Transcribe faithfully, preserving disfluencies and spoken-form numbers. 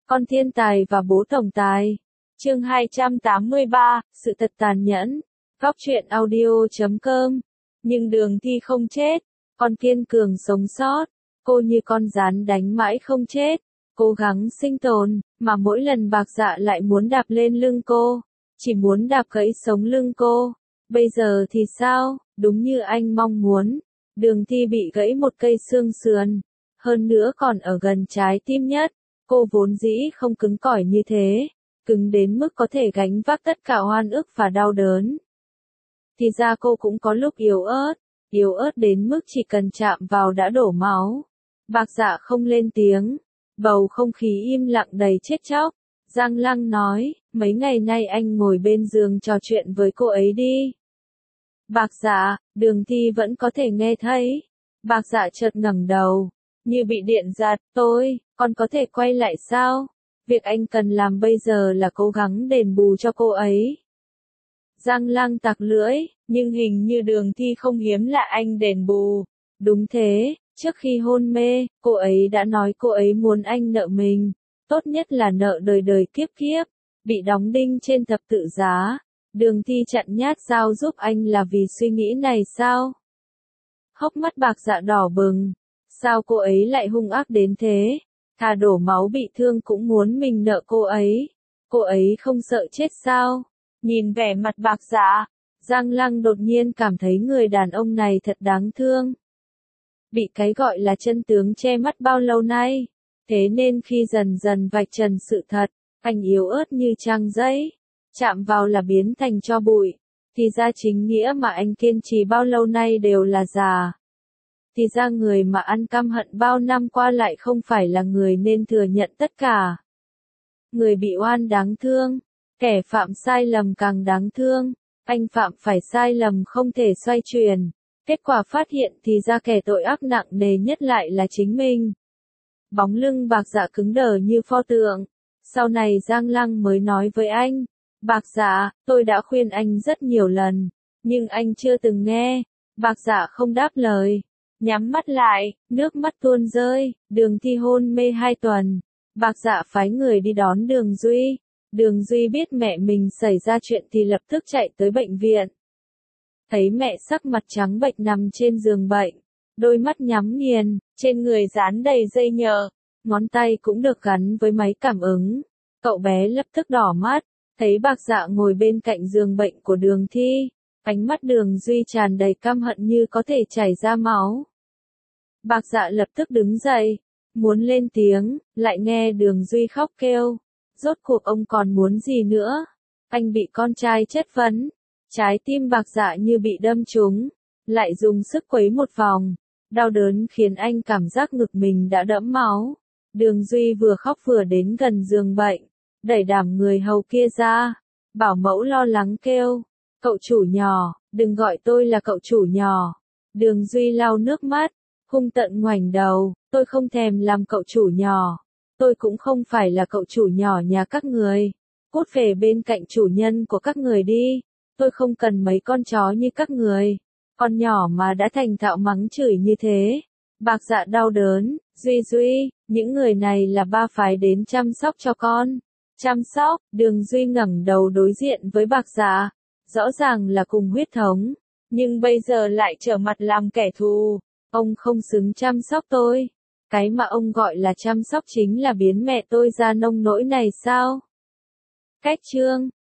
Con thiên tài và bố tổng tài. Chương hai trăm tám mươi ba, sự thật tàn nhẫn. Góc truyện audio chấm com. Nhưng Đường Thi không chết, con kiên cường sống sót. Cô như con gián đánh mãi không chết, cố gắng sinh tồn, mà mỗi lần Bạc Dạ lại muốn đạp lên lưng cô, chỉ muốn đạp gãy sống lưng cô. Bây giờ thì sao? Đúng như anh mong muốn, Đường Thi bị gãy một cây xương sườn, hơn nữa còn ở gần trái tim nhất. Cô vốn dĩ không cứng cỏi như thế, cứng đến mức có thể gánh vác tất cả oan ức và đau đớn. Thì ra cô cũng có lúc yếu ớt, yếu ớt đến mức chỉ cần chạm vào đã đổ máu. Bạc Dạ không lên tiếng, bầu không khí im lặng đầy chết chóc. Giang Lăng nói, mấy ngày nay anh ngồi bên giường trò chuyện với cô ấy đi. Bạc Dạ, Đường Thi vẫn có thể nghe thấy. Bạc Dạ chợt ngẩng đầu, như bị điện giật, tôi, con có thể quay lại sao? Việc anh cần làm bây giờ là cố gắng đền bù cho cô ấy. Giang Lăng tặc lưỡi, nhưng hình như Đường Thi không hiếm lạ anh đền bù. Đúng thế, trước khi hôn mê, cô ấy đã nói cô ấy muốn anh nợ mình, tốt nhất là nợ đời đời kiếp kiếp, bị đóng đinh trên thập tự giá. Đường Thi chặn nhát dao giúp anh là vì suy nghĩ này sao? Hốc mắt Bạc Dạ đỏ bừng, sao cô ấy lại hung ác đến thế? Thà đổ máu bị thương cũng muốn mình nợ cô ấy. Cô ấy không sợ chết sao? Nhìn vẻ mặt Bạc Dạ, Giang Lăng đột nhiên cảm thấy người đàn ông này thật đáng thương. Bị cái gọi là chân tướng che mắt bao lâu nay, thế nên khi dần dần vạch trần sự thật, anh yếu ớt như trang giấy, chạm vào là biến thành tro bụi. Thì ra chính nghĩa mà anh kiên trì bao lâu nay đều là giả. Thì ra người mà ăn căm hận bao năm qua lại không phải là người nên thừa nhận tất cả. Người bị oan đáng thương, kẻ phạm sai lầm càng đáng thương. Anh phạm phải sai lầm không thể xoay chuyển. Kết quả phát hiện thì ra kẻ tội ác nặng nề nhất lại là chính mình. Bóng lưng Bạc Dạ cứng đờ như pho tượng. Sau này Giang Lăng mới nói với anh, Bạc Dạ, tôi đã khuyên anh rất nhiều lần, nhưng anh chưa từng nghe. Bạc Dạ không đáp lời, nhắm mắt lại, nước mắt tuôn rơi. Đường Thi hôn mê hai tuần, Bạc Dạ phái người đi đón Đường Duy. Đường Duy biết mẹ mình xảy ra chuyện thì lập tức chạy tới bệnh viện. Thấy mẹ sắc mặt trắng bệch nằm trên giường bệnh, đôi mắt nhắm nghiền, trên người dán đầy dây nhợ, ngón tay cũng được gắn với máy cảm ứng. Cậu bé lập tức đỏ mắt, thấy Bạc Dạ ngồi bên cạnh giường bệnh của Đường Thi, ánh mắt Đường Duy tràn đầy căm hận như có thể chảy ra máu. Bạc Dạ lập tức đứng dậy, muốn lên tiếng, lại nghe Đường Duy khóc kêu. Rốt cuộc ông còn muốn gì nữa? Anh bị con trai chất vấn. Trái tim Bạc Dạ như bị đâm trúng, lại dùng sức quấy một vòng. Đau đớn khiến anh cảm giác ngực mình đã đẫm máu. Đường Duy vừa khóc vừa đến gần giường bệnh, đẩy đảm người hầu kia ra. Bảo mẫu lo lắng kêu, cậu chủ nhỏ, đừng gọi tôi là cậu chủ nhỏ. Đường Duy lau nước mắt, hung tợn ngoảnh đầu, tôi không thèm làm cậu chủ nhỏ. Tôi cũng không phải là cậu chủ nhỏ nhà các người. Cút về bên cạnh chủ nhân của các người đi. Tôi không cần mấy con chó như các người. Con nhỏ mà đã thành thạo mắng chửi như thế. Bạc Dạ đau đớn, Duy Duy, những người này là ba phái đến chăm sóc cho con. Chăm sóc, Đường Duy ngẩng đầu đối diện với Bạc Dạ. Rõ ràng là cùng huyết thống, nhưng bây giờ lại trở mặt làm kẻ thù. Ông không xứng chăm sóc tôi. Cái mà ông gọi là chăm sóc chính là biến mẹ tôi ra nông nỗi này sao? Cách chương